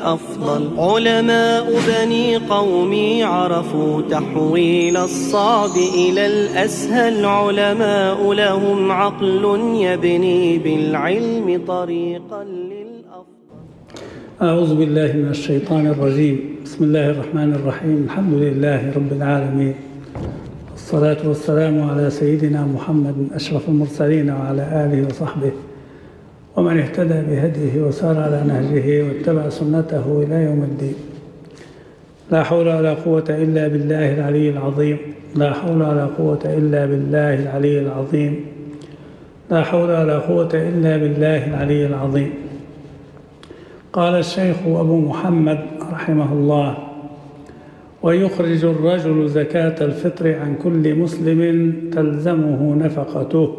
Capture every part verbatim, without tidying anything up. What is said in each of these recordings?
للأفضل. علماء بني قومي عرفوا تحويل الصعب إلى الأسهل. علماء لهم عقل يبني بالعلم طريقا للأفضل. أعوذ بالله من الشيطان الرجيم. بسم الله الرحمن الرحيم. الحمد لله رب العالمين، الصلاة والسلام على سيدنا محمد أشرف المرسلين وعلى آله وصحبه ومن اهتدى بهديه وسار على نهجه واتبع سنته إلى يوم الدين. لا حول ولا قوة إلا بالله العلي العظيم. لا حول ولا قوة إلا بالله العلي العظيم. لا حول ولا قوة إلا بالله العلي العظيم. قال الشيخ أبو محمد رحمه الله: ويخرج الرجل زكاة الفطر عن كل مسلم تلزمه نفقته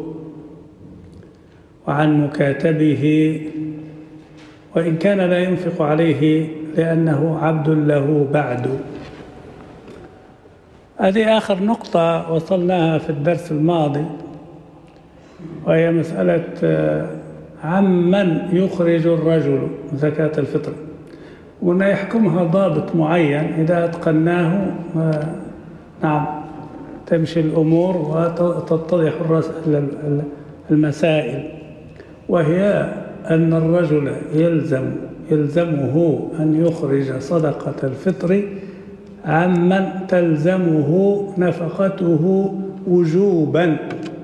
وعن مكاتبه، وإن كان لا ينفق عليه لأنه عبد له بعد. هذه آخر نقطة وصلناها في الدرس الماضي، وهي مسألة عمن يخرج الرجل زكاة الفطر، وأن يحكمها ضابط معين إذا أتقناه نعم تمشي الأمور وتتضح المسائل، وهي أن الرجل يلزم يلزمه أن يخرج صدقة الفطر عمن تلزمه نفقته وجوبا،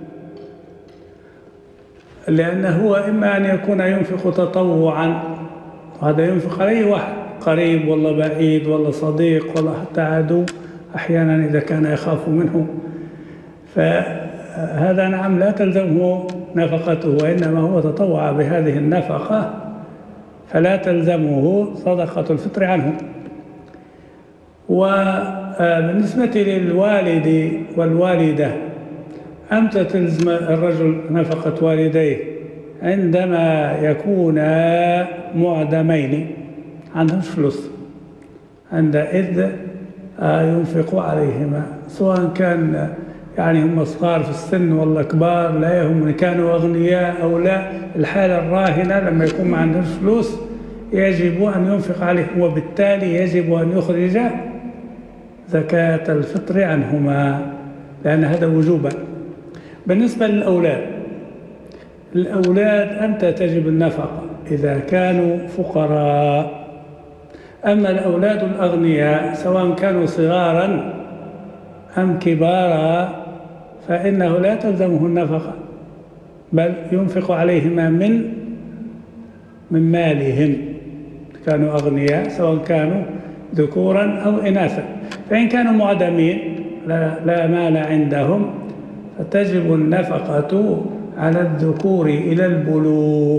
لأنه هو إما أن يكون ينفق تطوعا، وهذا ينفق عليه واحد قريب ولا بعيد ولا صديق ولا حتى عدو أحيانا إذا كان يخاف منه، فهذا نعم لا تلزمه نفقته، وإنما هو تطوع بهذه النفقة فلا تلزمه صدقة الفطر عنه. وبالنسبة للوالد والوالدة، أمتى تلزم الرجل نفقة والديه؟ عندما يكونا معدمين، عندهم فلوس، عندئذ ينفق عليهما، سواء كان يعني هم صغار في السن ولا كبار، لا يهم كانوا أغنياء أو لا. الحالة الراهنة لما يكون ما عندهم فلوس يجب أن ينفق عليهم، وبالتالي يجب أن يخرج زكاة الفطر عنهما، لأن هذا وجوبا. بالنسبة للأولاد، الأولاد أمتى تجب النفقة؟ إذا كانوا فقراء. أما الأولاد الأغنياء سواء كانوا صغارا أم كبارا فإنه لا تلزمه النفقة، بل ينفق عليهما من من مالهم، كانوا أغنياء سواء كانوا ذكورا أو إناثا. فإن كانوا معدمين لا, لا مال عندهم فتجب النفقة على الذكور إلى البلوغ.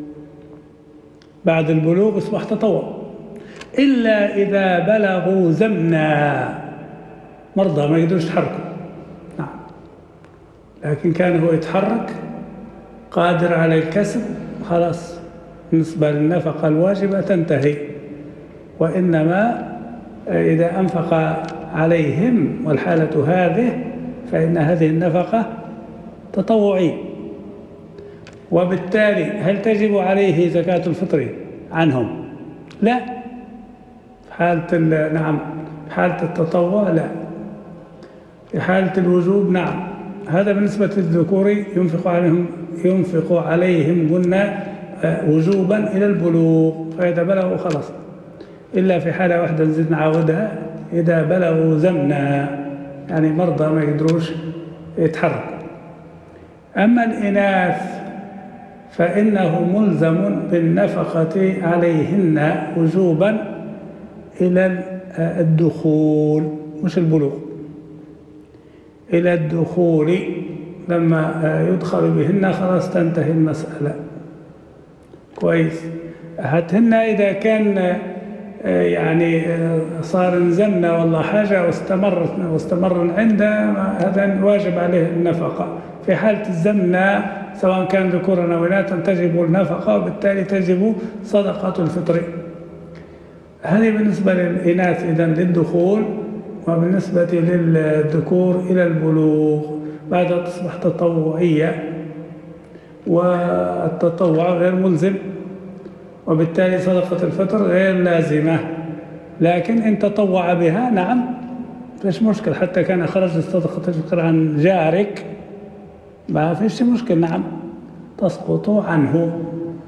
بعد البلوغ يصبح تطوع، إلا إذا بلغوا زمنا، مرضى ما يقدروا يتحركوا، نعم، لكن كان هو يتحرك قادر على الكسب، خلاص بالنسبة للنفقة الواجبة تنتهي. وإنما إذا أنفق عليهم والحالة هذه فإن هذه النفقة تطوعية. وبالتالي هل تجب عليه زكاة الفطر عنهم؟ لا. في حالة نعم في حالة التطوع لا. في حالة الوجوب نعم. هذا بالنسبة للذكور ينفق عليهم ينفق عليهم قلنا وجوبا إلى البلوغ، فإذا بلغوا خلاص، إلا في حالة واحدة نزيد نعاودها، إذا بلغوا زمنا يعني مرضى ما يقدروش يتحركوا. أما الإناث فإنه ملزم بالنفقة عليهن وجوبا إلى الدخول، مش البلوغ، إلى الدخول. لما يدخل بهن خلاص تنتهي المسألة. كويس. هاتهن إذا كان يعني صار نزلنا والله حاجة واستمرت واستمر عنده، هذا واجب عليه النفقة. في حالة الزمنة سواء كان ذكورا أو إناثا تجب النفقة، وبالتالي تجب صدقة الفطر. هذه بالنسبة للإناث إذن للدخول، وبالنسبة للذكور إلى البلوغ. بعد تصبح تطوعية، والتطوع غير ملزم، وبالتالي صدقة الفطر غير لازمة. لكن إن تطوع بها نعم فيش مشكل، حتى كان خرج صدقة الفطر عن جارك ما فيش مشكل، نعم تسقط عنه.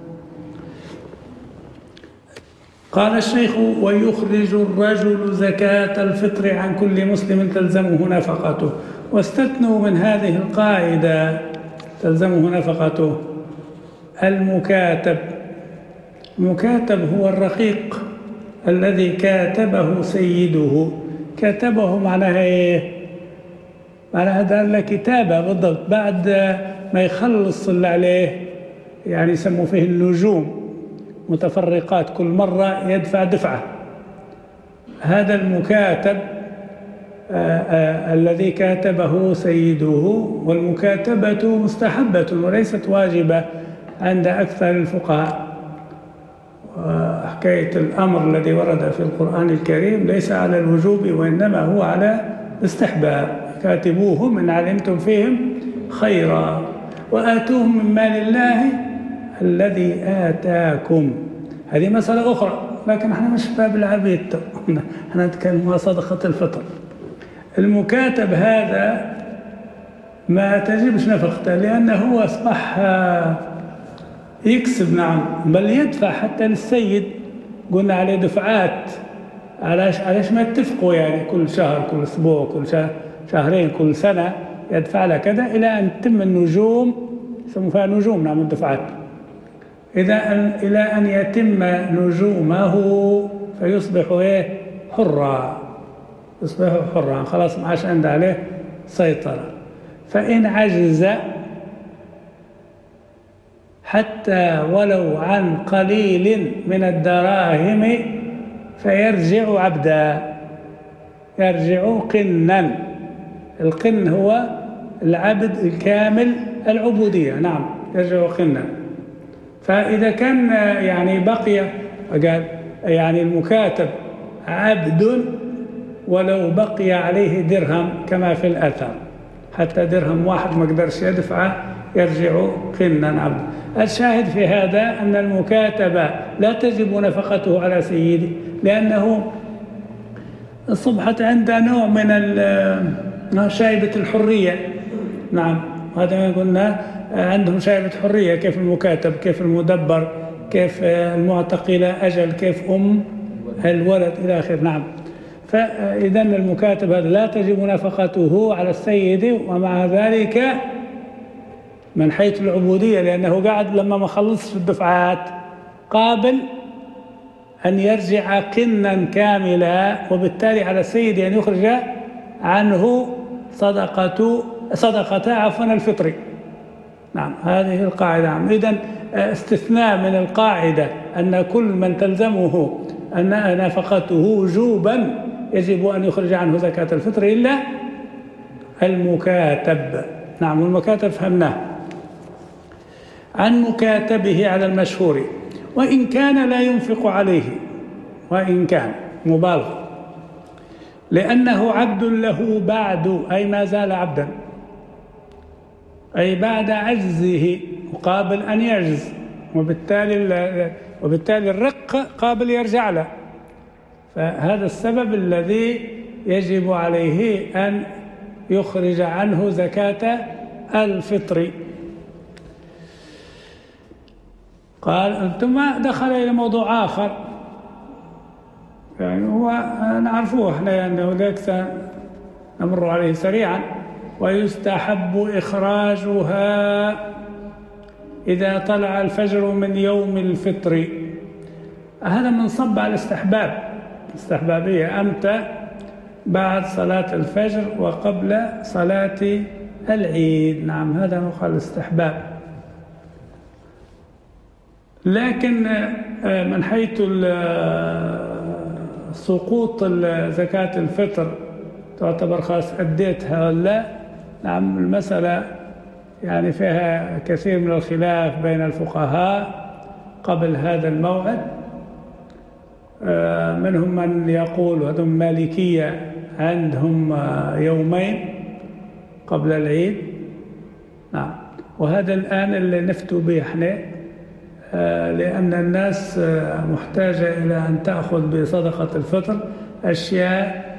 قال الشيخ: ويخرج الرجل زكاة الفطر عن كل مسلم تلزمه نفقته. واستثنوا من هذه القاعدة تلزمه نفقته المكاتب. المكاتب هو الرقيق الذي كاتبه سيده. كاتبه معناها ايه؟ معناها دار كتابة بالضبط، بعد ما يخلص اللي عليه، يعني يسموا فيه النجوم متفرقات، كل مرة يدفع دفعة. هذا المكاتب آآ آآ الذي كاتبه سيده. والمكاتبة مستحبة وليست واجبة عند أكثر الفقهاء. وحكاية الأمر الذي ورد في القرآن الكريم ليس على الوجوب وإنما هو على الاستحباب. كاتبوهم إن علمتم فيهم خيرا وآتوهم من مال الله الذي آتاكم. هذه مسألة أخرى، لكن احنا مش باب العبيد، احنا نتكلم عن صدقة الفطر. المكاتب هذا ما تجبش نفقته لأنه هو أصبح يكسب، نعم، بل يدفع حتى للسيد. قلنا عليه دفعات، علاش علاش ما اتفقوا يعني كل شهر كل أسبوع كل شهر شهرين كل سنة يدفع له كذا إلى أن تتم النجوم، يسموا فيها نجوم، نعم الدفعات، إلى أن إلى أن يتم نجومه فيصبح إيه؟ حرا. يصبح حرا، خلاص ما عادش عنده عليه سيطرة. فإن عجز حتى ولو عن قليل من الدراهم فيرجع عبدا، يرجع قنا. القن هو العبد الكامل العبودية، نعم يرجع قنا. فإذا كان يعني بقي، قال يعني المكاتب عبد ولو بقي عليه درهم كما في الأثر، حتى درهم واحد ما قدرش يدفعه يرجع قنا عبد. الشاهد في هذا أن المكاتبة لا تجب نفقته على سيده، لأنه أصبحت عنده نوع من شائبة الحرية. نعم، هذا ما قلنا عندهم شائبة حرية، كيف المكاتب، كيف المدبر، كيف المعتق إلى أجل، كيف أم الولد إلى آخره. نعم، فإذا المكاتب هذا لا تجب نفقته على السيد، ومع ذلك من حيث العبودية لأنه قاعد لما ما خلصش الدفعات قابل أن يرجع قنا كاملا، وبالتالي على السيد أن يخرج عنه صدقة صدقة عفوا الفطر. نعم، هذه القاعدة. نعم، إذن استثناء من القاعدة أن كل من تلزمه أن نفقته وجوبا يجب أن يخرج عنه زكاة الفطر إلا المكاتب. نعم، والمكاتب فهمناه. عن مكاتبه على المشهور، وإن كان لا ينفق عليه، وإن كان مبالغ، لأنه عبد له بعد، أي ما زال عبدا، أي بعد عجزه وقابل أن يعجز، وبالتالي وبالتالي الرق قابل يرجع له. فهذا السبب الذي يجب عليه أن يخرج عنه زكاة الفطر. قال ثم دخل إلى موضوع آخر، يعني هو نعرفوه احنا أنه ليس نمر عليه سريعا. ويستحب إخراجها إذا طلع الفجر من يوم الفطر. هذا منصب على الاستحباب، استحبابية، أمتى بعد صلاة الفجر وقبل صلاة العيد. نعم، هذا هو الاستحباب. لكن من حيث سقوط زكاة الفطر تعتبر خاص أديتها ولا؟ نعم، المسألة يعني فيها كثير من الخلاف بين الفقهاء قبل هذا الموعد. منهم من يقول، وهذم مالكية، عندهم يومين قبل العيد. نعم، وهذا الآن اللي نفتوا به احنا لأن الناس محتاجة إلى أن تأخذ بصدقة الفطر أشياء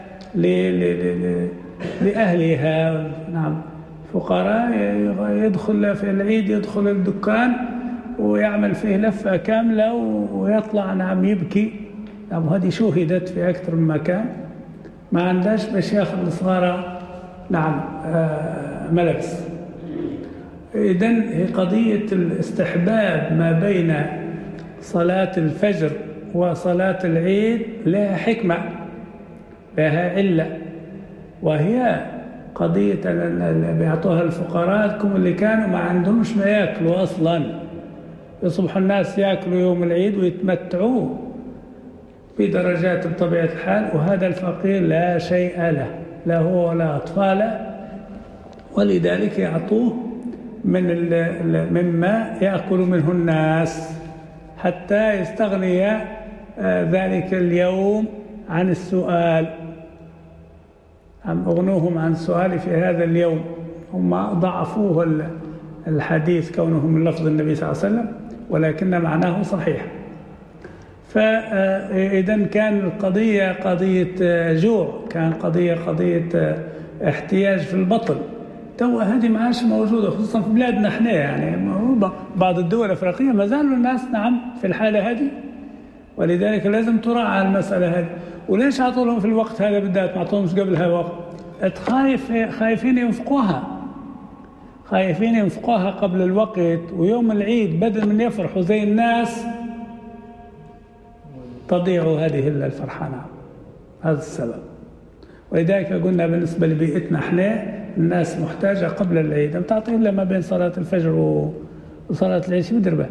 لأهلها. نعم، فقراء يدخل في العيد، يدخل الدكان ويعمل فيه لفة كاملة ويطلع نعم يبكي. نعم، هذه شوهدت في أكثر من مكان. ما عندهاش باش ياخذ الصغار نعم ملابس. إذن هي قضية الاستحباب ما بين صلاة الفجر وصلاة العيد لها حكمة، لها علة، وهي قضية اللي بيعطوها الفقراء اللي كانوا ما عندهمش ما يأكلوا أصلا. يصبح الناس يأكلوا يوم العيد ويتمتعوا بدرجات بطبيعة الحال، وهذا الفقير لا شيء له، لا هو ولا أطفاله، ولذلك يعطوه من مما يأكل منه الناس حتى يستغني ذلك اليوم عن السؤال. أغنوهم عن السؤال في هذا اليوم. هم ضعفوه الحديث كونه من لفظ النبي صلى الله عليه وسلم، ولكن معناه صحيح. فإذا كان القضية قضية جوع، كان قضية قضية احتياج في البطن. تو هذه ما عادش موجودة، خصوصا في بلادنا احنا، يعني بعض الدول الأفريقية ما زالوا الناس نعم في الحالة هذه، ولذلك لازم تراعى المسألة هذه. وليش عطوا لهم في الوقت هذا بالذات، ما عطوهمش قبلها وقت؟ خايف خايفين ينفقوها، خايفين ينفقوها قبل الوقت، ويوم العيد بدل من يفرحوا زي الناس تضيع هذه الفرحة. هذا السبب. ولذلك قلنا بالنسبة لبيئتنا احنا الناس محتاجة قبل العيد ما تعطيه إلا ما بين صلاة الفجر وصلاة العيد شو بدربه.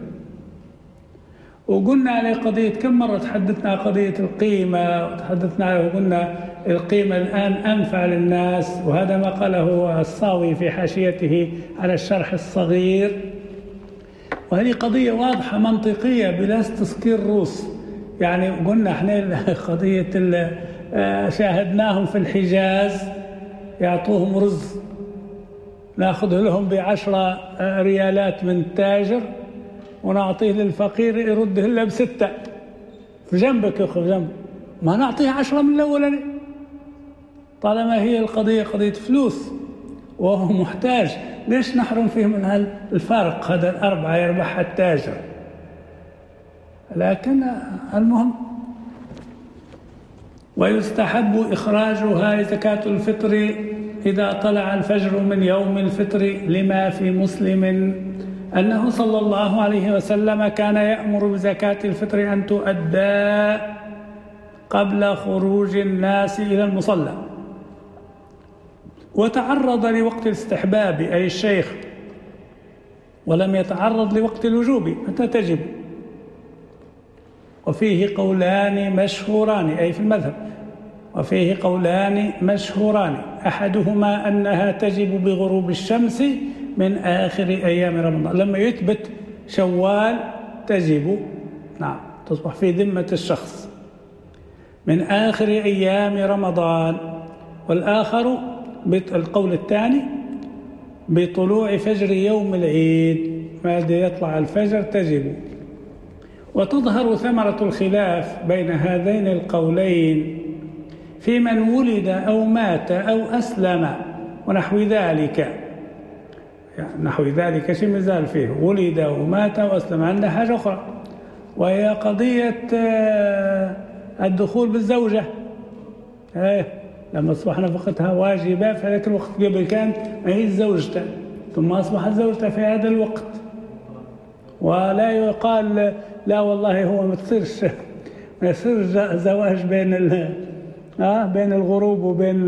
وقلنا على قضية كم مرة تحدثنا قضية القيمة، وتحدثنا وقلنا القيمة الآن أنفع للناس، وهذا ما قاله الصاوي في حاشيته على الشرح الصغير. وهذه قضية واضحة منطقية بلا استذكار روس. يعني قلنا احنا قضية شاهدناهم في الحجاز يعطوهم رز، ناخذه لهم بعشرة ريالات من التاجر ونعطيه للفقير يرده إلا بستة. في جنبك يا أخي، في جنبك، ما نعطيه عشرة من الأولاني طالما هي القضية قضية فلوس وهو محتاج. ليش نحرم فيه من الفارق هذا الأربعة يربحها التاجر؟ لكن المهم. ويستحب إخراجها زكاة الفطر إذا طلع الفجر من يوم الفطر، لما في مسلم أنه صلى الله عليه وسلم كان يأمر بزكاة الفطر أن تؤدى قبل خروج الناس إلى المصلى. وتعرض لوقت الاستحباب أي الشيخ، ولم يتعرض لوقت الوجوب متى تجب. وفيه قولان مشهوران أي في المذهب، وفيه قولان مشهوران، أحدهما أنها تجب بغروب الشمس من آخر أيام رمضان. لما يثبت شوال تجب، نعم، تصبح في ذمة الشخص من آخر أيام رمضان. والآخر القول الثاني بطلوع فجر يوم العيد، بعد يطلع الفجر تجب. وتظهر ثمرة الخلاف بين هذين القولين في من ولد أو مات أو أسلم ونحو ذلك. يعني نحو ذلك شيء مازال فيه، ولد ومات وأسلم. عندنا حاجة أخرى وهي قضية الدخول بالزوجة. ايه لما أصبح نفقتها واجبة في هذاك الوقت، قبل كانت ما هي زوجته، ثم أصبحت زوجته في هذا الوقت. ولا يقال لا والله هو ما تصيرش ما يصير زواج بين ال آه بين الغروب وبين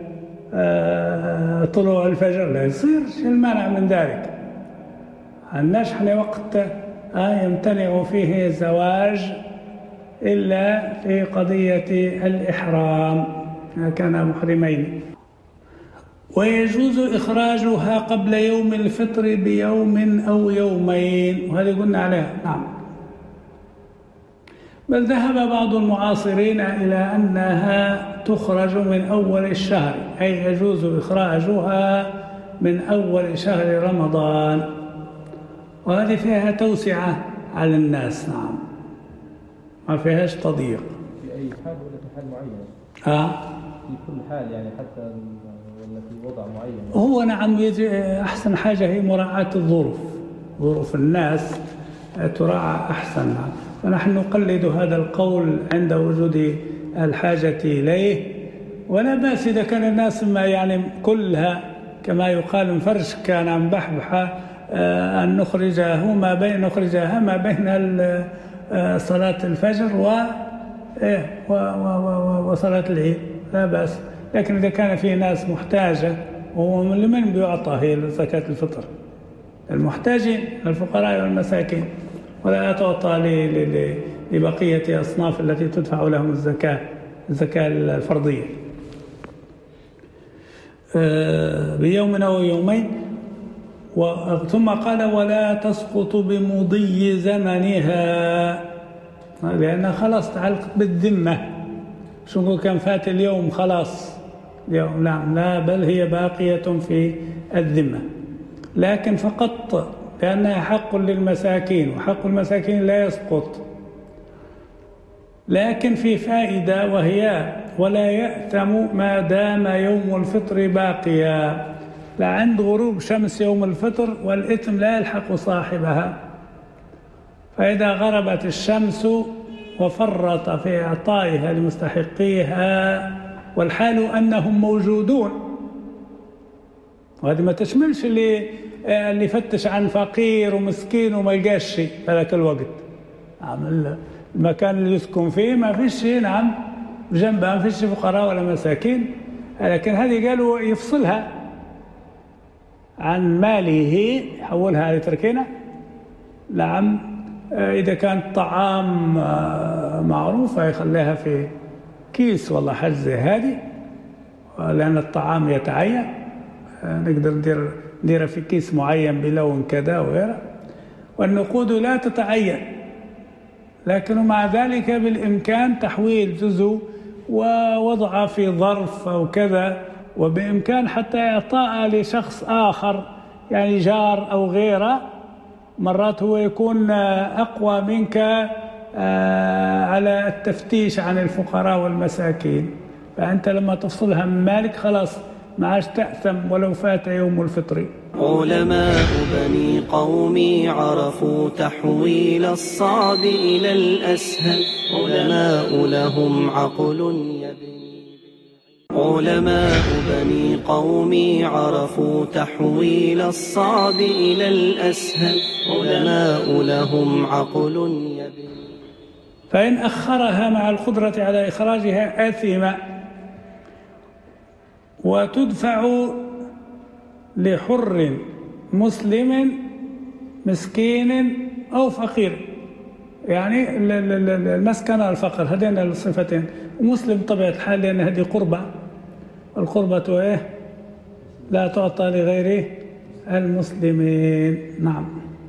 آه طلوع الفجر، لا يصير. شو المانع من ذلك؟ عندناش احنا وقت آه يمتنع فيه الزواج إلا في قضية الإحرام، كان محرمين. ويجوز إخراجها قبل يوم الفطر بيوم أو يومين، وهذه قلنا عليها. نعم. بل ذهب بعض المعاصرين إلى أنها تخرج من أول الشهر، أي يجوز إخراجها من أول شهر رمضان. وهذه فيها توسعة على الناس. نعم، ما فيهاش تضييق في أي حال ولا في حال معين؟ آه في كل حال يعني، حتى ولا في وضع معين؟ هو نعم، أحسن حاجة هي مراعاة الظروف، ظروف الناس تراعى أحسن. فنحن نقلد هذا القول عند وجود الحاجة إليه، ولا بأس إذا كان الناس ما يعني كلها كما يقال مفرش كان مبحبحة أن نخرجه ما بين نخرجها ما بين صلاة الفجر و وصلاة العيد، لا بأس. لكن إذا كان في ناس محتاجة، ومن بيعطى هي زكاة الفطر؟ المحتاجين، الفقراء والمساكين، ولا تعطى لبقية أصناف التي تدفع لهم الزكاة، الزكاة الفرضية بيوم أو يومين. ثم قال ولا تسقط بمضي زمنها، لأنها خلاص تعلقت بالذمة. شو نقول كان فات اليوم خلاص اليوم؟ نعم، لا، بل هي باقية في الذمة، لكن فقط لأنها حق للمساكين، وحق المساكين لا يسقط. لكن في فائدة، وهي ولا يأثم ما دام يوم الفطر باقيا. لعند غروب شمس يوم الفطر والإثم لا يلحق صاحبها. فإذا غربت الشمس وفرط في إعطائها لمستحقيها والحال أنهم موجودون، وهذه ما تشملش اللي اللي فتش عن فقير ومسكين وما يلقاش شيء في ذاك الوقت. المكان اللي يسكن فيه ما فيش شيء، نعم، بجنبها ما فيش فقراء ولا مساكين، لكن هذه قالوا يفصلها عن ماله، يحولها لتركينة. نعم، إذا كان طعام معروف يخليها في كيس والله حاجة زي هذه، لأن الطعام يتعين، نقدر ندير نديرها في كيس معين بلون كذا وغيره. والنقود لا تتعين، لكن مع ذلك بالإمكان تحويل جزء ووضعه في ظرف أو كذا، وبإمكان حتى إعطاء لشخص آخر يعني جار أو غيره. مرات هو يكون أقوى منك على التفتيش عن الفقراء والمساكين، فأنت لما تفصلها من مالك خلاص ما عادش تأثم ولو فات يوم الفطر. علماء بني قومي عرفوا تحويل الصعب إلى الأسهل، علماء لهم عقل يبني. علماء بني قومي عرفوا تحويل الصعب إلى الأسهل، علماء لهم عقل يبني. فإن أخرها مع القدرة على إخراجها آثم، وتدفع لحر مسلم مسكين أو فقير، يعني المسكن والفقر هذين الصفتين. ومسلم طبيعة الحال لأن هذه قربة، القربة إيه لا تعطى لغير المسلمين. نعم.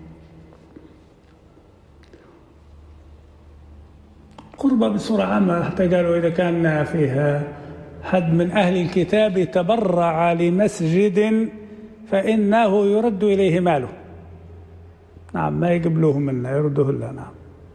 قربة بصورة عامة، حتى قالوا إذا كان فيها حد من أهل الكتاب تبرع لمسجد فإنه يرد إليه ماله. نعم، ما يقبلوه منا، يرده له. نعم.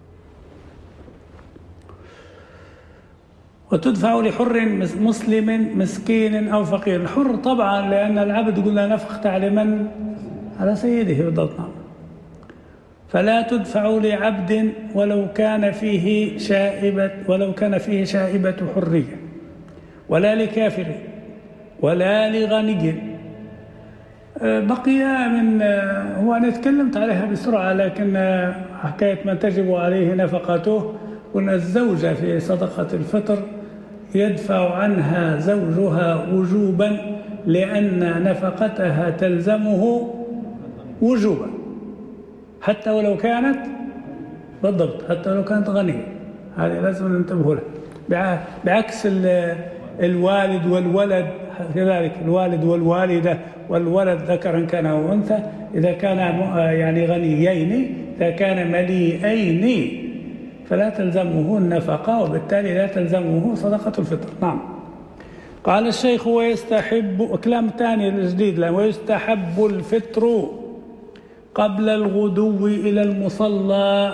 وتدفع لحر مسلم مسكين أو فقير. الحر طبعا لأن العبد قلنا نفقة على من؟ على سيده بالضبط. نعم. فلا تدفع لعبد ولو كان فيه شائبة ولو كان فيه شائبة حرية، ولا لكافر ولا لغني. بقي من هو أنا تكلمت عليها بسرعة، لكن حكاية من تجب عليه نفقته، قلنا الزوجة في صدقة الفطر يدفع عنها زوجها وجوبا لأن نفقتها تلزمه وجوبا، حتى ولو كانت بالضبط حتى ولو كانت غنية. هذه لازم ننتبه لها، بعكس الوالد والولد كذلك، الوالد والوالدة والولد ذكرا كان أو أنثى، إذا كان يعني غنيين، إذا كان مليئين فلا تلزمه النفقة، وبالتالي لا تلزمه صدقة الفطر. نعم. قال الشيخ ويستحب، كلام ثاني الجديد له، ويستحب الفطر قبل الغدو إلى المصلى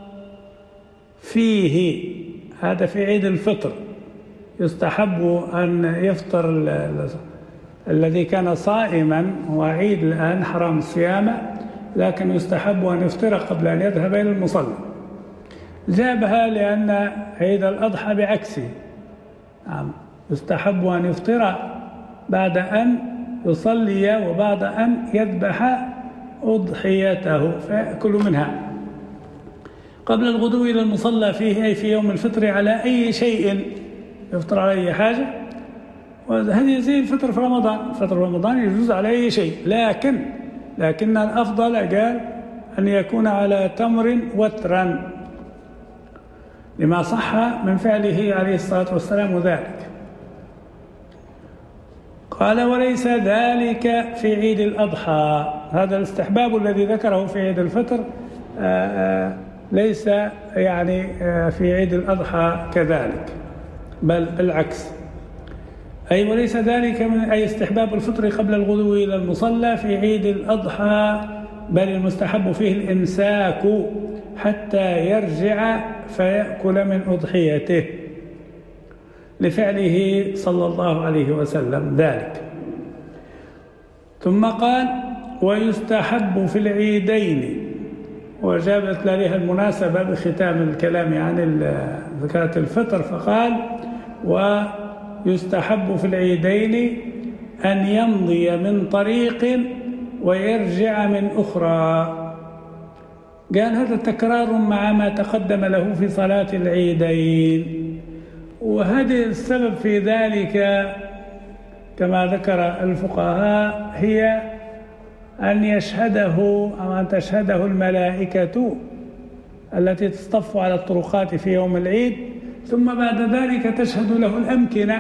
فيه، هذا في عيد الفطر، يستحب أن يفطر الذي كان صائما، هو عيد الآن حرام صيامه، لكن يستحب أن يفطر قبل أن يذهب إلى المصلى. جابها لأن عيد الأضحى بعكسه، نعم، يستحب أن يفطر بعد أن يصلي وبعد أن يذبح أضحيته فيأكل منها. قبل الغدو إلى المصلى فيه، أي في يوم الفطر، على أي شيء يفطر على أي حاجة، وهذه زي الفطر في رمضان، فطر رمضان يجوز على أي شيء، لكن لكن الأفضل قال أن يكون على تمر وترا، لما صح من فعله عليه الصلاة والسلام ذلك. قال: وليس ذلك في عيد الأضحى. هذا الاستحباب الذي ذكره في عيد الفطر آآ آآ ليس يعني في عيد الأضحى كذلك، بل بالعكس. أي وليس ذلك من أي استحباب الفطر قبل الغدو إلى المصلى في عيد الأضحى، بل المستحب فيه الإمساك حتى يرجع فيأكل من أضحيته، لفعله صلى الله عليه وسلم ذلك. ثم قال: ويستحب في العيدين، وجابت لها المناسبة بختام الكلام عن زكاة الفطر، فقال: ويستحب في العيدين أن يمضي من طريق ويرجع من أخرى. قال هذا تكرار مع ما تقدم له في صلاة العيدين، وهذا السبب في ذلك كما ذكر الفقهاء هي أن يشهده أو أن تشهده الملائكة التي تصطف على الطرقات في يوم العيد، ثم بعد ذلك تشهد له الأمكنة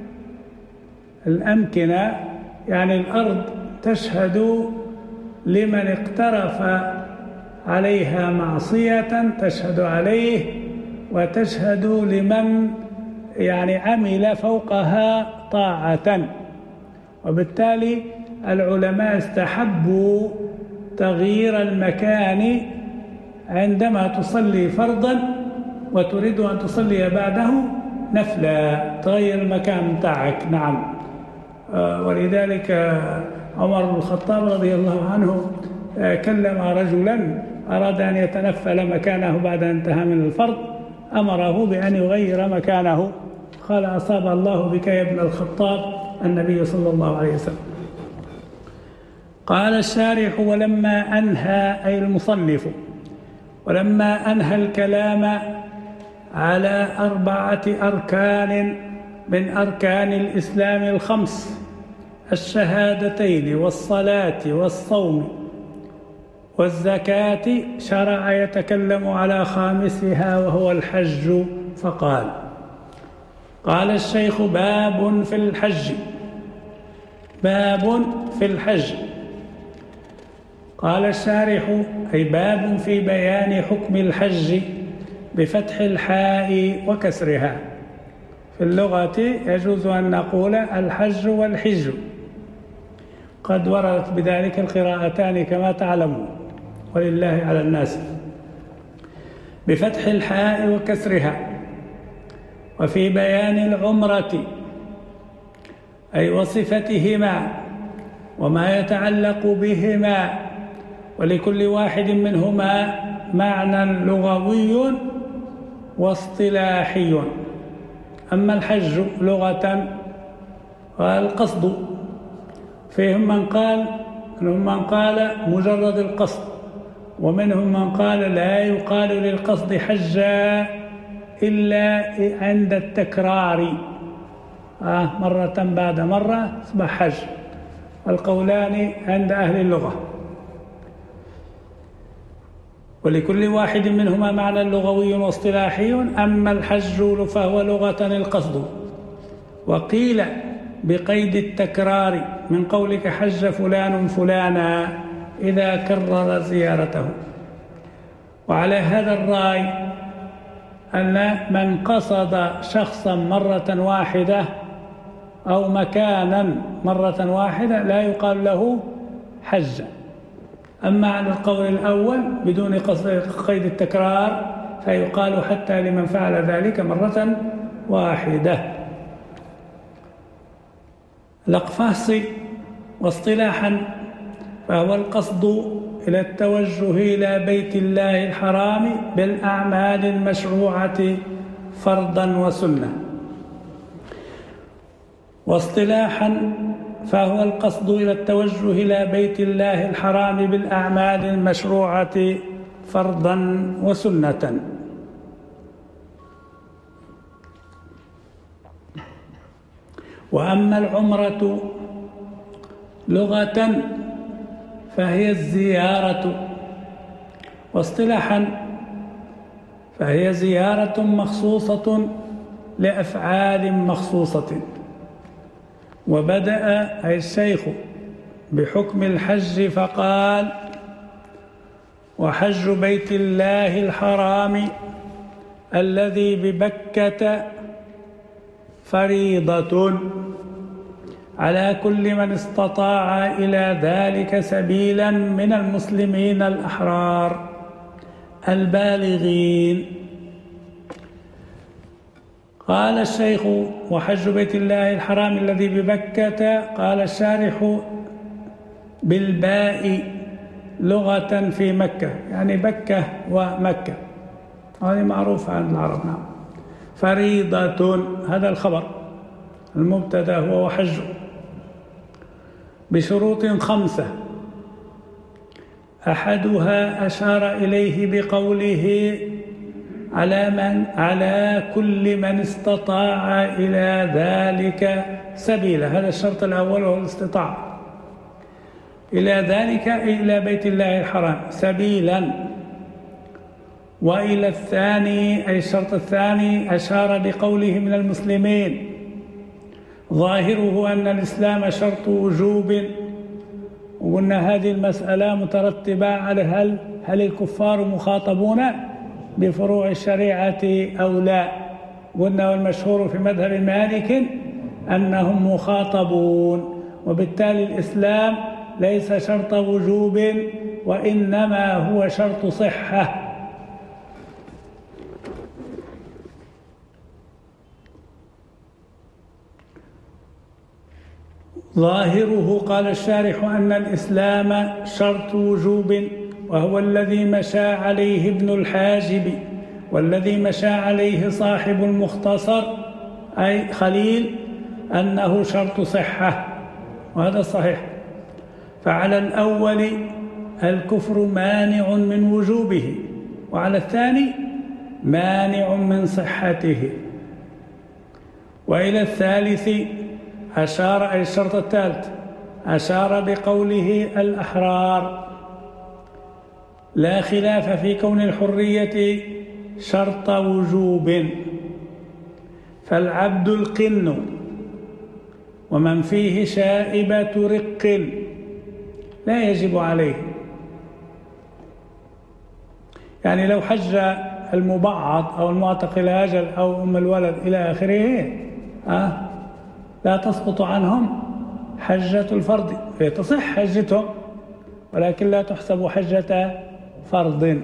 الأمكنة يعني الأرض تشهد لمن اقترف عليها معصية، تشهد عليه، وتشهد لمن يعني عمل فوقها طاعة. وبالتالي العلماء استحبوا تغيير المكان عندما تصلي فرضا وتريد أن تصلي بعده نفلا، تغير المكان بتاعك. نعم. ولذلك عمر بن الخطاب رضي الله عنه كلم رجلا أراد أن يتنفل مكانه بعد أن انتهى من الفرض، أمره بأن يغير مكانه، قال: أصاب الله بك يا ابن الخطاب النبي صلى الله عليه وسلم. قال الشارح: ولما أنهى أي المصنف ولما أنهى الكلام على أربعة أركان من أركان الإسلام الخمس، الشهادتين والصلاة والصوم والزكاة، شرع يتكلم على خامسها وهو الحج، فقال: قال الشيخ: باب في الحج. باب في الحج. قال الشارح: أي باب في بيان حكم الحج بفتح الحاء وكسرها. في اللغة يجوز أن نقول الحج والحج، قد وردت بذلك القراءتان كما تعلمون، ولله على الناس. بفتح الحاء وكسرها. وفي بيان العمرة أي وصفتهما وما يتعلق بهما، ولكل واحد منهما معنى لغوي واصطلاحي. أما الحج لغة والقصد، فيهم من قال منهم من قال مجرد القصد، ومنهم من قال لا يقال للقصد حجا إلا عند التكرار، آه مرة بعد مرة أصبح حج. القولان عند أهل اللغة. ولكل واحد منهما معنى لغوي واصطلاحي. أما الحج فهو لغة القصد، وقيل بقيد التكرار من قولك حج فلان فلانا إذا كرر زيارته. وعلى هذا الرأي أن من قصد شخصا مرة واحدة أو مكانا مرة واحدة لا يقال له حج. أما على القول الأول بدون قيد التكرار فيقال حتى لمن فعل ذلك مرة واحدة. الأقفاصي واصطلاحا فهو القصد إلى التوجه إلى بيت الله الحرام بالأعمال المشروعة فرضا وسنة. واصطلاحا فهو القصد إلى التوجه إلى بيت الله الحرام بالأعمال المشروعة فرضا وسنة. وأما العمرة لغة فهي الزيارة، واصطلاحا فهي زيارة مخصوصة لأفعال مخصوصة. وبدأ أي الشيخ بحكم الحج فقال: وحج بيت الله الحرام الذي ببكة فريضة على كل من استطاع إلى ذلك سبيلا من المسلمين الأحرار البالغين. قال الشيخ: وحج بيت الله الحرام الذي ببكة، قال الشارح: بالباء لغة في مكة، يعني بكة ومكة، هذه معروفة عند العرب. نعم. فريضة هذا الخبر، المبتدأ هو وحج، بشروط خمسة أحدها أشار إليه بقوله: على من على كل من استطاع إلى ذلك سبيلا. هذا الشرط الأول وهو الاستطاعة إلى ذلك، إلى بيت الله الحرام سبيلا. وإلى الثاني أي الشرط الثاني أشار بقوله من المسلمين، ظاهره أن الإسلام شرط وجوب، وقلنا هذه المسألة مترتبة على هل هل الكفار مخاطبون بفروع الشريعة أو لا. قلنا والمشهور في مذهب مالك أنهم مخاطبون، وبالتالي الإسلام ليس شرط وجوب وإنما هو شرط صحة. ظاهره قال الشارح أن الإسلام شرط وجوب، وهو الذي مشى عليه ابن الحاجب، والذي مشى عليه صاحب المختصر أي خليل أنه شرط صحة، وهذا صحيح. فعلى الأول الكفر مانع من وجوبه، وعلى الثاني مانع من صحته. وإلى الثالث أشار أي الشرط الثالث أشار بقوله الأحرار، لا خلاف في كون الحرية شرط وجوب، فالعبد القن ومن فيه شائبة رق لا يجب عليه. يعني لو حج المبعض أو المعتق إلى أجل أو أم الولد إلى آخره أه لا تسقط عنهم حجة الفرض، تصح حجتهم ولكن لا تحسب حجة فرض.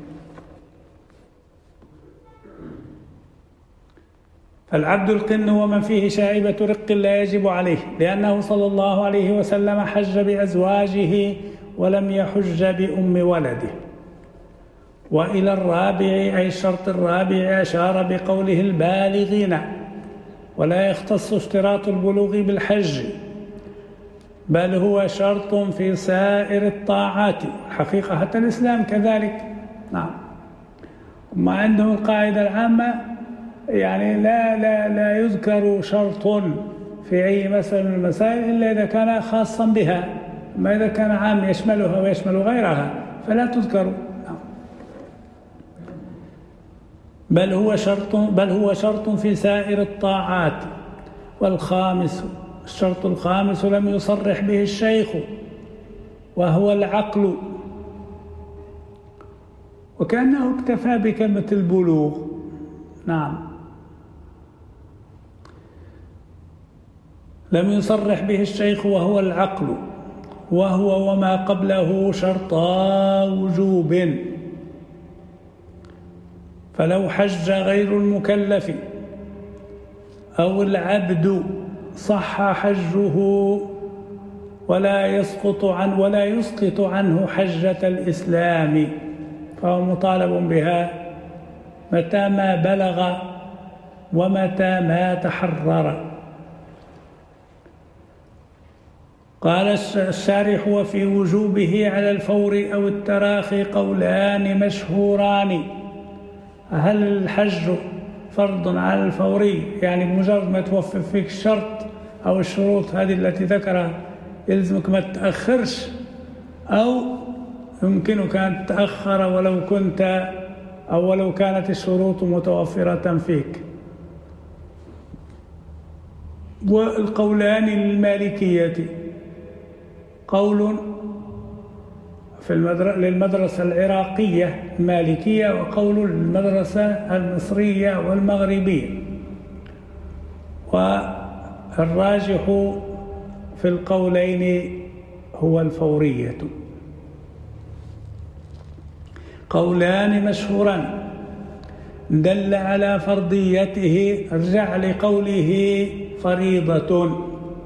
فالعبد القن ومن فيه شائبة رق لا يجب عليه، لأنه صلى الله عليه وسلم حج بأزواجه ولم يحج بأم ولده. وإلى الرابع أي الشرط الرابع أشار بقوله البالغين، ولا يختص اشتراط البلوغ بالحج، بل هو شرط في سائر الطاعات، الحقيقة حتى الإسلام كذلك. نعم. وما عندهم القاعدة العامة، يعني لا لا لا يذكر شرط في أي مسألة من المسائل إلا إذا كان خاصا بها، أما إذا كان عام يشملها ويشمل غيرها فلا تذكر. بل هو شرط بل هو شرط في سائر الطاعات. والخامس الشرط الخامس لم يصرح به الشيخ، وهو العقل، وكأنه اكتفى بكلمة البلوغ. نعم. لم يصرح به الشيخ وهو العقل، وهو وما قبله شرطا وجوب. فلو حج غير المكلف أو العبد صح حجه ولا يسقط عن ولا يسقط عنه حجة الإسلام، فهو مطالب بها متى ما بلغ ومتى ما تحرر. قال الشارح: وفي وجوبه على الفور أو التراخي قولان مشهوران. هل الحج فرض على الفوري، يعني بمجرد ما توفر فيك الشرط أو الشروط هذه التي ذكرها يلزمك ما تتأخرش، أو يمكنك أن تتأخر ولو كنت أو ولو كانت الشروط متوفرة فيك؟ والقولان للمالكية: قول في للمدرسة العراقية المالكية، وقول للمدرسة المصرية والمغربية. والراجح في القولين هو الفورية. قولان مشهوران دل على فرضيته، ارجع لقوله فريضة.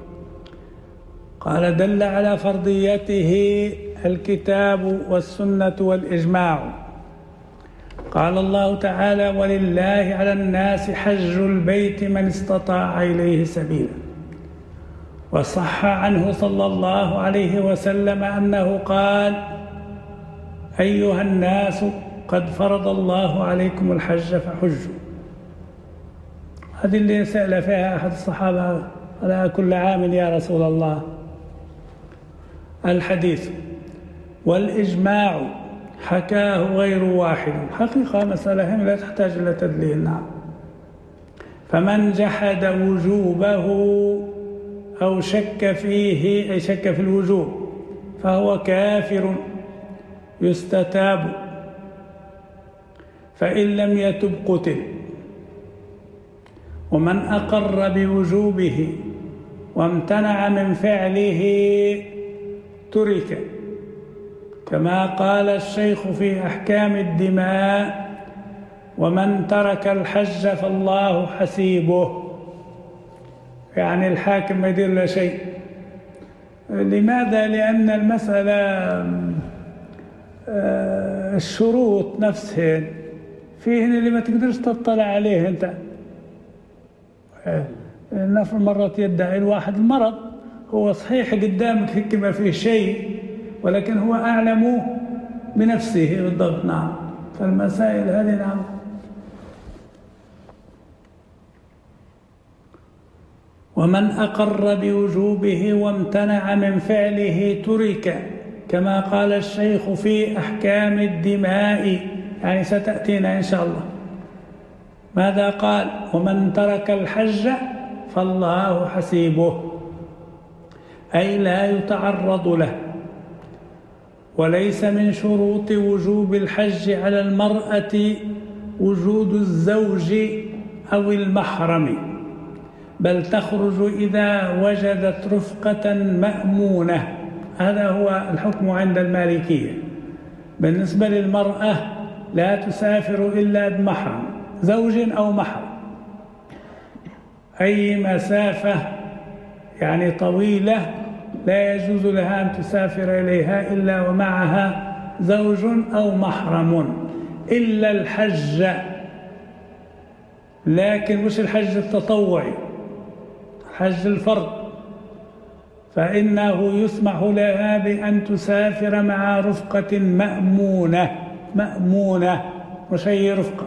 قال: دل على فرضيته الكتاب والسنة والإجماع. قال الله تعالى: ولله على الناس حج البيت من استطاع إليه سبيلا. وصح عنه صلى الله عليه وسلم أنه قال: أيها الناس قد فرض الله عليكم الحج فحجوا. هذه اللي سأل فيها أحد الصحابة: ألا كل عام يا رسول الله؟ الحديث والإجماع حكاه غير واحد. حقيقة مسألة لا تحتاج إلى تدليل. نعم. فمن جحد وجوبه أو شك فيه، أي شك في الوجوب، فهو كافر يستتاب، فإن لم يتب قتل. ومن أقر بوجوبه وامتنع من فعله ترك، كما قال الشيخ في أحكام الدماء: ومن ترك الحج فالله حسيبه. يعني الحاكم ما يدير له شيء. لماذا؟ لأن المسألة الشروط نفسهن فيهن اللي ما تقدرش تطلع عليه أنت. نفر مرات يدعي الواحد المرض، هو صحيح قدامك هيك ما فيه شيء، ولكن هو أعلم بنفسه بالضبط. نعم. فالمسائل هذه نعم. ومن أقر بوجوبه وامتنع من فعله ترك، كما قال الشيخ في أحكام الدماء، يعني ستأتينا إن شاء الله. ماذا قال؟ ومن ترك الحج فالله حسيبه، أي لا يتعرض له. وليس من شروط وجوب الحج على المرأة وجود الزوج أو المحرم، بل تخرج إذا وجدت رفقة مأمونة. هذا هو الحكم عند المالكية. بالنسبة للمرأة لا تسافر إلا بمحرم، زوج أو محرم. أي مسافة يعني طويلة لا يجوز لها أن تسافر إليها إلا ومعها زوج أو محرم، إلا الحج. لكن مش الحج التطوعي، حج الفرض، فإنه يسمح لها بأن تسافر مع رفقة مأمونة. مأمونة مش أي رفقة.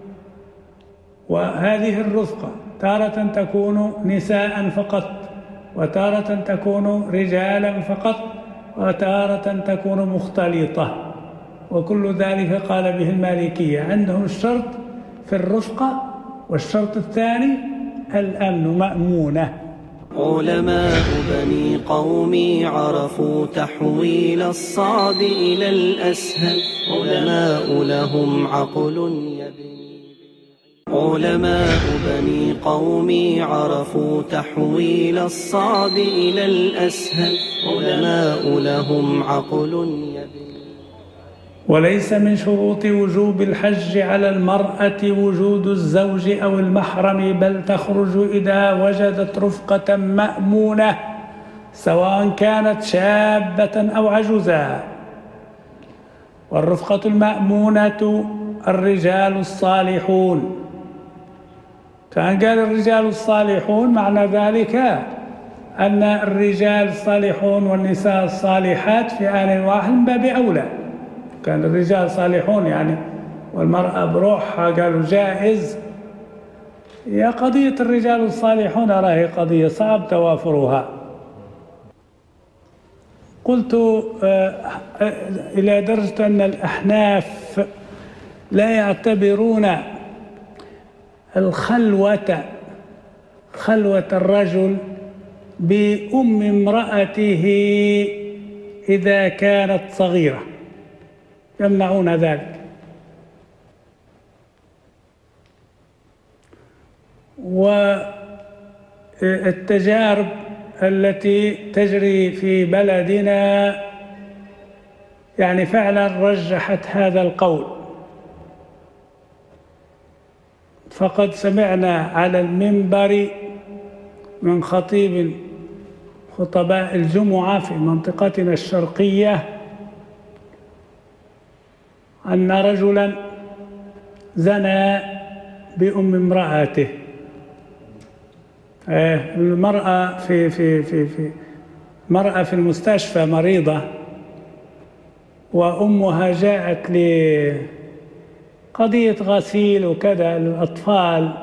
وهذه الرفقة تارة تكون نساء فقط، وتارة تكون رجالا فقط، وتارة تكون مختلطة، وكل ذلك قال به المالكية. عندهم الشرط في الرفقة، والشرط الثاني الأمن، مأمونة. علماء بني قومي عرفوا تحويل الصعب إلى الأسهل. علماء لهم عقل يبني علماء بني قومي عرفوا تحويل الصعب إلى الأسهل، علماء لهم عقل يبني. وليس من شروط وجوب الحج على المرأة وجود الزوج أو المحرم، بل تخرج إذا وجدت رفقة مأمونة سواء كانت شابة أو عجوزا. والرفقة المأمونة الرجال الصالحون. كان قال الرجال الصالحون معنى ذلك أن الرجال الصالحون والنساء الصالحات في آن واحد من باب أولى. كان الرجال صالحون يعني والمرأة بروحها قالوا جائز. يا قضية الرجال الصالحون راهي قضية صعب توافرها. قلت إلى درجة أن الأحناف لا يعتبرون الخلوة خلوة الرجل بأم امرأته إذا كانت صغيرة، يمنعون ذلك. والتجارب التي تجري في بلدنا يعني فعلا رجحت هذا القول. فقد سمعنا على المنبر من خطيب خطباء الجمعة في منطقتنا الشرقية أن رجلا زنى بأم امرأته. المرأة في في في في مرأة في المستشفى مريضة، وأمها جاءت لقضية غسيل وكذا للأطفال،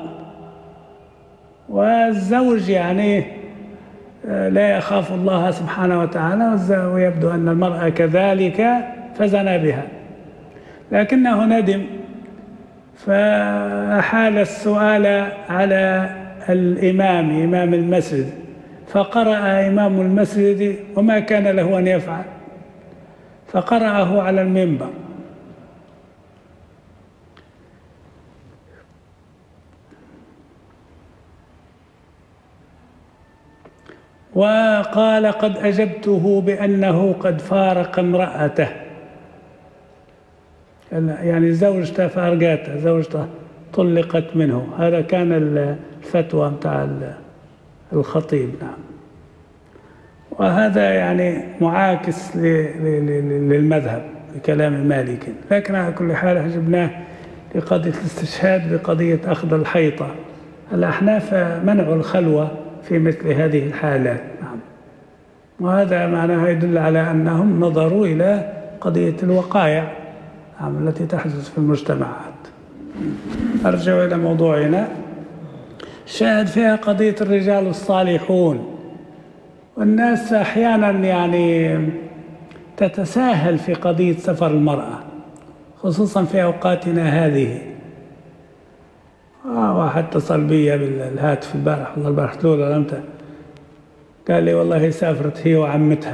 والزوج يعني لا يخاف الله سبحانه وتعالى، ويبدو أن المرأة كذلك، فزنى بها. لكنه ندم فأحال السؤال على الإمام إمام المسجد، فقرأ إمام المسجد وما كان له أن يفعل، فقرأه على المنبر. وقال قد أجبته بأنه قد فارق امرأته، يعني زوجته فارقته، زوجته طلقت منه. هذا كان الفتوى متاع الخطيب. نعم. وهذا يعني معاكس للمذهب بكلام مالك، لكن على كل حال جبناه لقضية الاستشهاد بقضية أخذ الحيطة. الأحناف منعوا الخلوة في مثل هذه الحالات. نعم. وهذا معناه يدل على أنهم نظروا إلى قضية الوقائع التي تحدث في المجتمعات. أرجع إلى موضوعنا. شاهد فيها قضية الرجال الصالحون، والناس أحيانا يعني تتساهل في قضية سفر المرأة، خصوصا في أوقاتنا هذه. آه واحد اتصل بي بالهاتف البارح، والله البارح الأولى لمتى، قال لي والله سافرت هي وعمتها،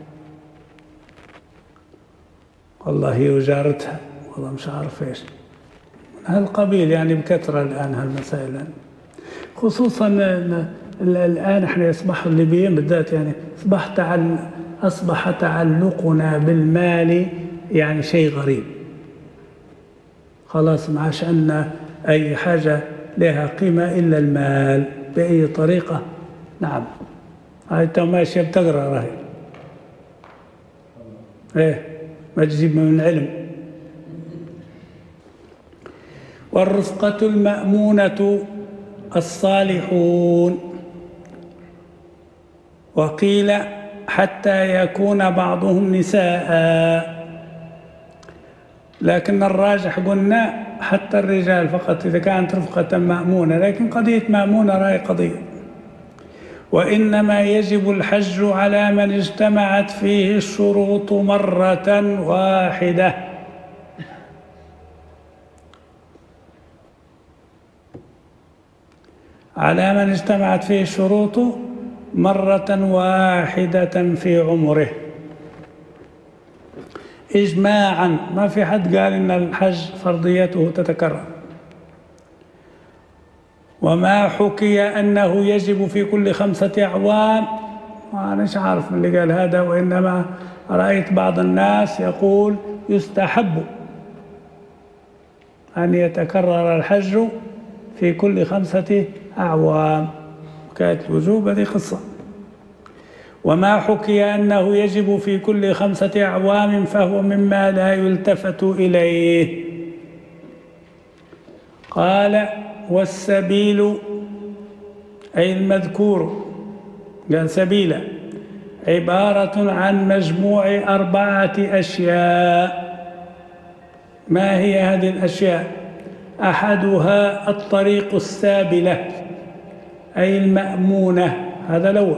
والله هي وجارتها، والله مش عارف ايش من هالقبيل. يعني بكثرة الآن هالمسائل، خصوصا الآن احنا يصبح الليبيين بالذات يعني أصبح تعل أصبح تعلقنا بالمال يعني شيء غريب. خلاص ما عادش عندنا أي حاجة لها قيمة إلا المال بأي طريقة. نعم. هاي تو ماشية بتقرأ راهي ايه ما تجيب من العلم. والرفقة المأمونة الصالحون. وقيل حتى يكون بعضهم نساء، لكن الراجح قلنا حتى الرجال فقط إذا كانت رفقة مأمونة، لكن قضية مأمونة راهي قضية. وإنما يجب الحج على من اجتمعت فيه الشروط مرة واحدة. على من اجتمعت فيه الشروط مرة واحدة في عمره إجماعا، ما في حد قال إن الحج فرضيته تتكرر. وما حكي أنه يجب في كل خمسة أعوام، ما أناش عارف من اللي قال هذا، وإنما رأيت بعض الناس يقول يستحب أن يتكرر الحج في كل خمسة أعوام، كانت الوجوب هذه قصة. وما حكي أنه يجب في كل خمسة أعوام فهو مما لا يلتفت إليه. قال والسبيل أي المذكور، قال سبيلا، عبارة عن مجموع أربعة أشياء. ما هي هذه الأشياء؟ أحدها الطريق السابلة أي المأمونة، هذا الأول.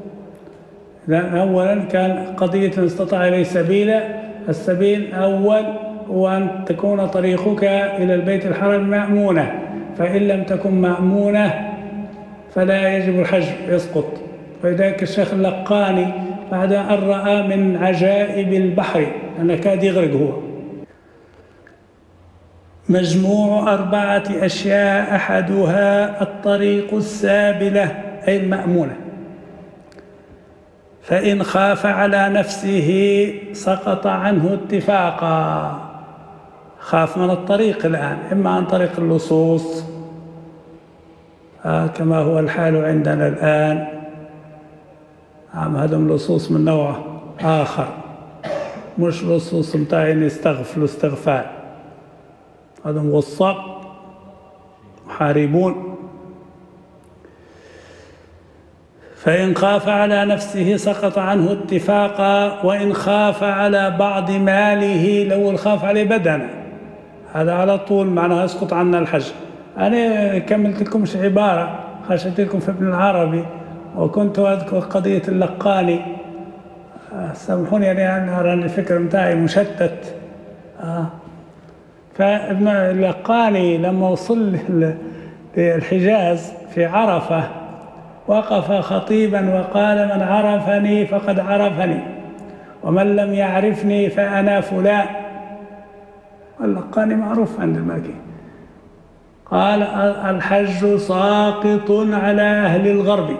أولا كان قضية استطاع إليه سبيلا، السبيل الأول هو أن تكون طريقك إلى البيت الحرام مأمونة، فإن لم تكن مأمونة فلا يجب الحج، يسقط. ولذلك الشيخ اللقاني بعد أن رأى من عجائب البحر أن كاد يغرق هو، مجموع أربعة أشياء أحدها الطريق السابلة أي المأمونة، فإن خاف على نفسه سقط عنه اتفاقا. خاف من الطريق الآن، إما عن طريق اللصوص آه كما هو الحال عندنا الآن، عم هذا اللصوص من نوع آخر، مش لصوص متاعين يستغفلوا استغفال، هذا مغصب محاربون. فإن خاف على نفسه سقط عنه اتفاقا، وإن خاف على بعض ماله، لو الخاف عليه بدنه هذا على طول معناه يسقط عنا الحج. أنا كملت لكمش عبارة، خشيت لكم في ابن العربي، وكنت أذكر قضية اللقاني، سامحوني يعني أرى أن الفكر متاعي مشتت. آه. فابن اللقاني لما وصل للحجاز في عرفة وقف خطيبا وقال من عرفني فقد عرفني ومن لم يعرفني فأنا فلان. اللقاني معروف عند المالكي. قال الحج ساقط على أهل الغرب،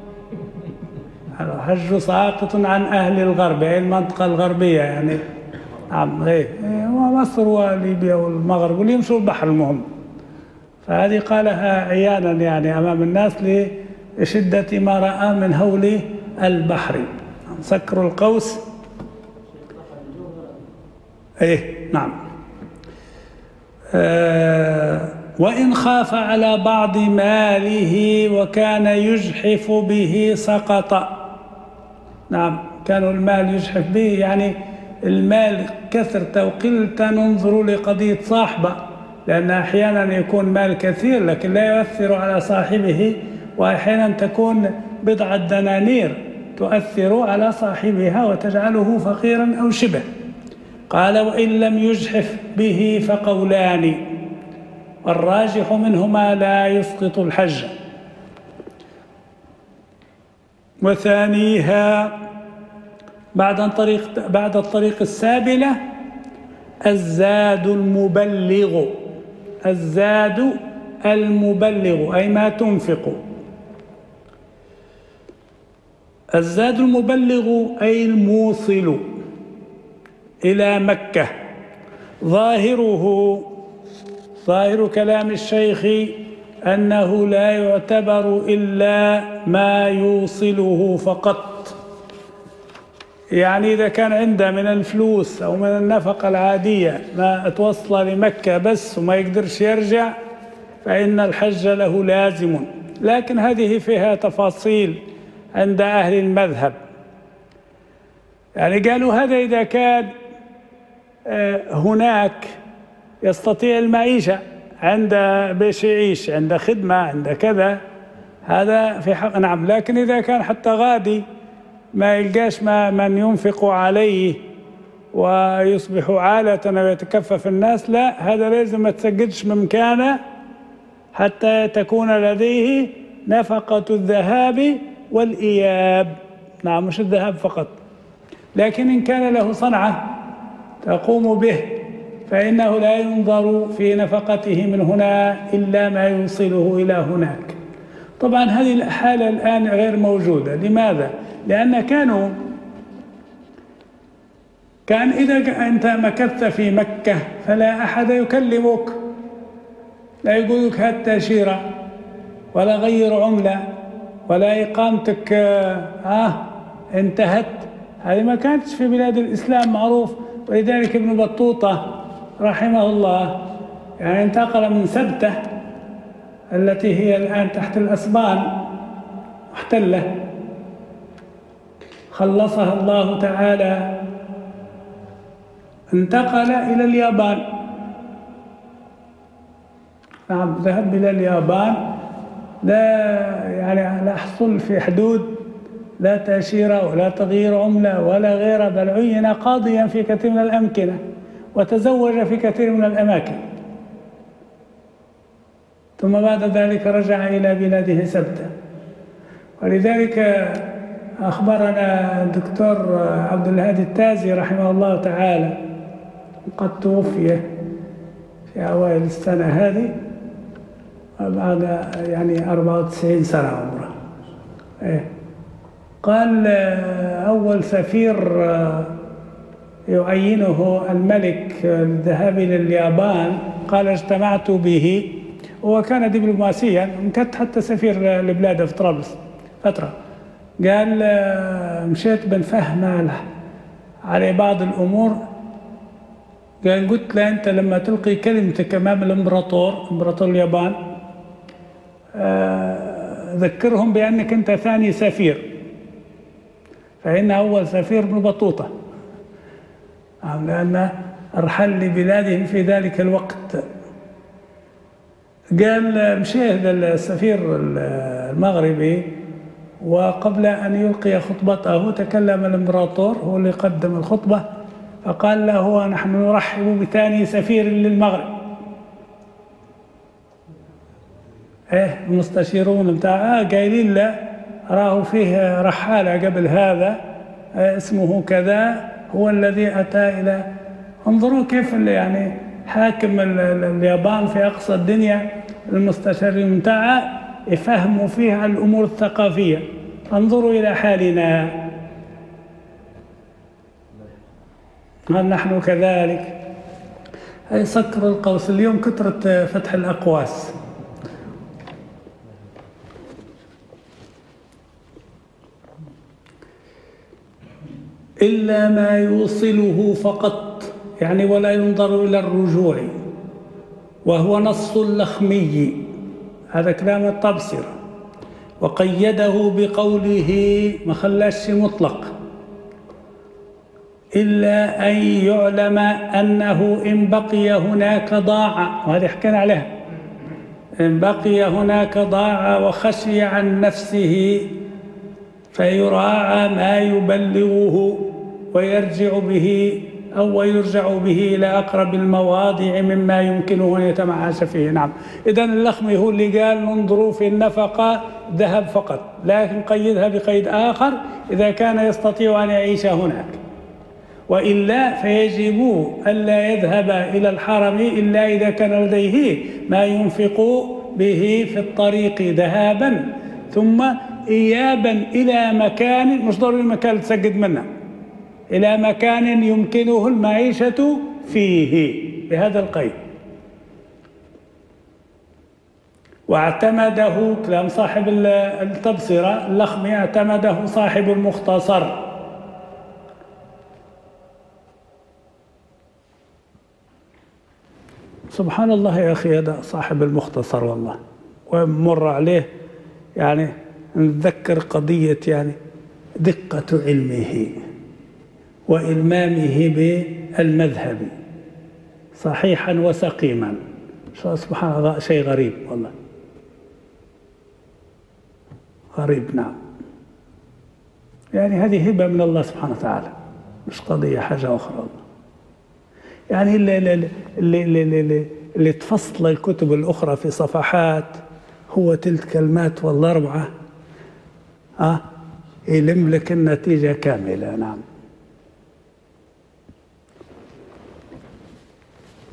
الحج ساقط عن أهل الغرب أي المنطقة الغربية، يعني نعم غير ومصر وليبيا والمغرب واللي يمشوا البحر المهم. فهذه قالها عيانا يعني أمام الناس لشدة ما رأى من هول البحر. سكروا القوس. ايه نعم. آه وإن خاف على بعض ماله وكان يجحف به سقط. نعم، كانوا المال يجحف به، يعني المال كثرة وقلة ننظر لقضية صاحبه، لأن أحيانا يكون مال كثير لكن لا يؤثر على صاحبه، وأحيانا تكون بضعة دنانير تؤثر على صاحبها وتجعله فقيرا أو شبه. قال وإن لم يجحف به فقولان، والراجح منهما لا يسقط الحج. وثانيها بعد الطريق بعد الطريق السابلة الزاد المبلغ، الزاد المبلغ أي ما تنفق. الزاد المبلغ أي الموصل إلى مكة. ظاهره ظاهر كلام الشيخ أنه لا يعتبر إلا ما يوصله فقط، يعني إذا كان عنده من الفلوس أو من النفقة العادية ما توصل لمكة بس وما يقدرش يرجع فإن الحج له لازم. لكن هذه فيها تفاصيل عند أهل المذهب، يعني قالوا هذا إذا كان هناك يستطيع المعيشة، عند بيش يعيش، عند خدمة، عند كذا، هذا في حق نعم. لكن إذا كان حتى غادي ما يلقاش ما من ينفق عليه ويصبح عالة ويتكفف الناس، لا، هذا لازم ما تسجدش ممكانه حتى تكون لديه نفقة الذهاب والإياب. نعم، مش الذهاب فقط، لكن إن كان له صنعة تقوم به فإنه لا ينظر في نفقته من هنا إلا ما يوصله إلى هناك. طبعا هذه الحالة الآن غير موجودة. لماذا؟ لأن كانوا كان إذا أنت مكثت في مكة فلا أحد يكلمك، لا يقول لك هات تأشيرة ولا غير عملة ولا إقامتك آه انتهت. هذه ما كانتش في بلاد الإسلام معروف. ولذلك ابن بطوطة رحمه الله يعني انتقل من سبتة التي هي الآن تحت الأسبان محتلة، خلصها الله تعالى، انتقل إلى اليابان. نعم ذهب إلى اليابان، لا يعني لا حصل في حدود لا تأشيرة ولا تغيير عملة ولا غيره، بل عين قاضيا في كثير من الأمكنة وتزوج في كثير من الأماكن. ثم بعد ذلك رجع إلى بلاده سبتة. ولذلك أخبرنا الدكتور عبد الهادي التازي رحمه الله تعالى، قد توفي في أوائل السنة هذه بعد يعني أربعة وتسعين سنة عمره. إيه. قال أول سفير يعينه الملك للذهاب إلى اليابان، قال اجتمعت به، هو كان دبلوماسيا، كنت حتى سفير لبلاده في طرابلس فترة. قال مشيت بنفهم على بعض الأمور. قال قلت له أنت لما تلقي كلمتك أمام الإمبراطور إمبراطور اليابان ذكرهم بأنك أنت ثاني سفير، فإن أول سفير ابن بطوطة، لأن أرحل لبلادهم في ذلك الوقت. قال مشي هذا السفير المغربي، وقبل أن يلقي خطبته تكلم الإمبراطور، هو اللي قدم الخطبة، فقال له نحن نرحب بثاني سفير للمغرب. إيه المستشيرون بتاع آه قايلين له راه فيه رحالة قبل هذا آه اسمه كذا، هو الذي أتى إلى. انظروا كيف يعني حاكم اليابان في أقصى الدنيا المستشارين بتاعه يفهموا فيها الأمور الثقافية. انظروا إلى حالنا، هل نحن كذلك؟ أي سكر القوس اليوم كثرة فتح الأقواس. إلا ما يوصله فقط، يعني ولا ينظر إلى الرجوع، وهو نص اللخمي، هذا كلام الطبسرة، وقيده بقوله ما خلاش مطلق، إلا أن يعلم أنه إن بقي هناك ضاع، وهذه حكينا عليها، إن بقي هناك ضاع وخشي عن نفسه فيراعى ما يبلغه ويرجع به أو ويرجع به إلى أقرب المواضع مما يمكنه أن يتمعاش فيه. نعم، إذن اللخمي هو اللي قال ننظروا في النفقة ذهب فقط، لكن قيدها بقيد آخر إذا كان يستطيع أن يعيش هناك، وإلا فيجب ألا يذهب إلى الحرم إلا إذا كان لديه ما ينفق به في الطريق ذهابا ثم إيابا إلى مكان، مش ضروري مكان تسجد منه، إلى مكان يمكنه المعيشة فيه بهذا القيد. واعتمده كلام صاحب التبصرة اللخمي، اعتمده صاحب المختصر. سبحان الله يا أخي، هذا صاحب المختصر والله، ومر عليه يعني نتذكر قضية يعني دقة علمه وإلمامه بالمذهب صحيحا وسقيما. سبحان الله، شيء غريب والله، غريب. نعم، يعني هذه هبة من الله سبحانه وتعالى، مش قضية حاجة أخرى والله. يعني اللي, اللي, اللي, اللي, اللي تفصل الكتب الأخرى في صفحات هو تلك كلمات والله أربعة أه يلم لك النتيجة كاملة. نعم.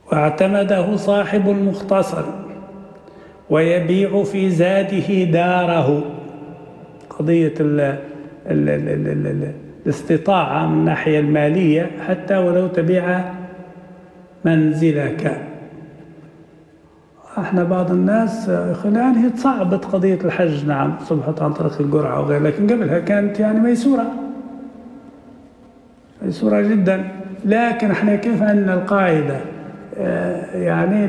واعتمده صاحب المختصر، ويبيع في زاده داره. قضية ال ال ال ال ال ال الاستطاعة من الناحية المالية، حتى ولو تبيع منزلك. احنا بعض الناس يعني هي تصعبت قضية الحج، نعم صبحت عن طريق القرعة وغير، لكن قبلها كانت يعني ميسورة ميسورة جدا. لكن احنا كيف عندنا القاعدة يعني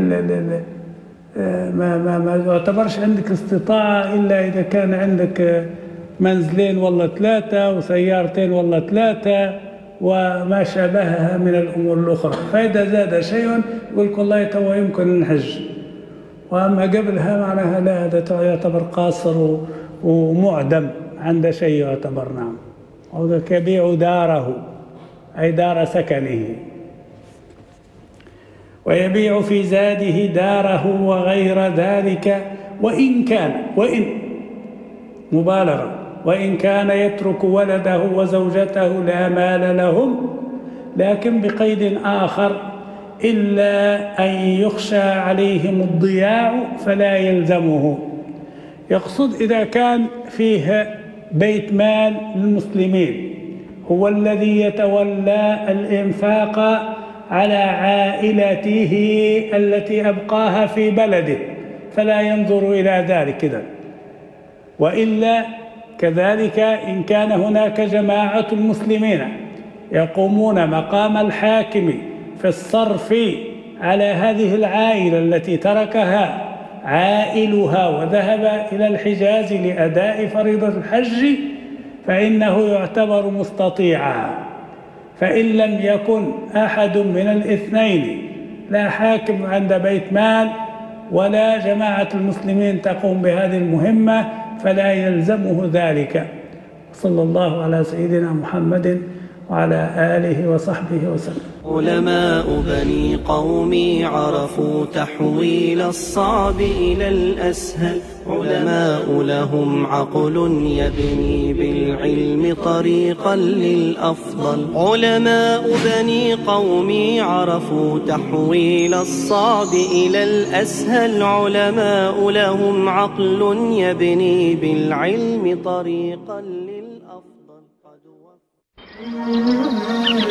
ما ما ما يعتبرش عندك استطاعة إلا إذا كان عندك منزلين والله ثلاثة وسيارتين والله ثلاثة وما شابهها من الأمور الأخرى. فإذا زاد شيء يقول لك والله تو يمكن نحج، وأما قبلها معناها لا، هذا يعتبر قاصر ومعدم، عنده شيء يعتبر نعم. وذاك يبيع داره أي دار سكنه، ويبيع في زاده داره وغير ذلك، وإن كان وإن مبالغة وإن كان يترك ولده وزوجته لا مال لهم، لكن بقيد آخر: إلا أن يخشى عليهم الضياع فلا يلزمه. يقصد إذا كان فيه بيت مال للمسلمين هو الذي يتولى الإنفاق على عائلته التي أبقاها في بلده، فلا ينظر إلى ذلك كذا. وإلا كذلك إن كان هناك جماعة المسلمين يقومون مقام الحاكم في الصرف على هذه العائلة التي تركها عائلها وذهب إلى الحجاز لأداء فريضة الحج، فإنه يعتبر مستطيعا. فإن لم يكن أحد من الاثنين، لا حاكم عند بيت مال ولا جماعة المسلمين تقوم بهذه المهمة، فلا يلزمه ذلك. صلى الله على سيدنا محمد وعلى آله وصحبه وسلم. علماء بني قومي عرفوا تحويل الصعب إلى الأسهل، علماء لهم عقل يبني بالعلم طريقا للأفضل. علماء بني قومي عرفوا تحويل الصعب إلى الأسهل، علماء لهم عقل يبني بالعلم طريقا للأفضل.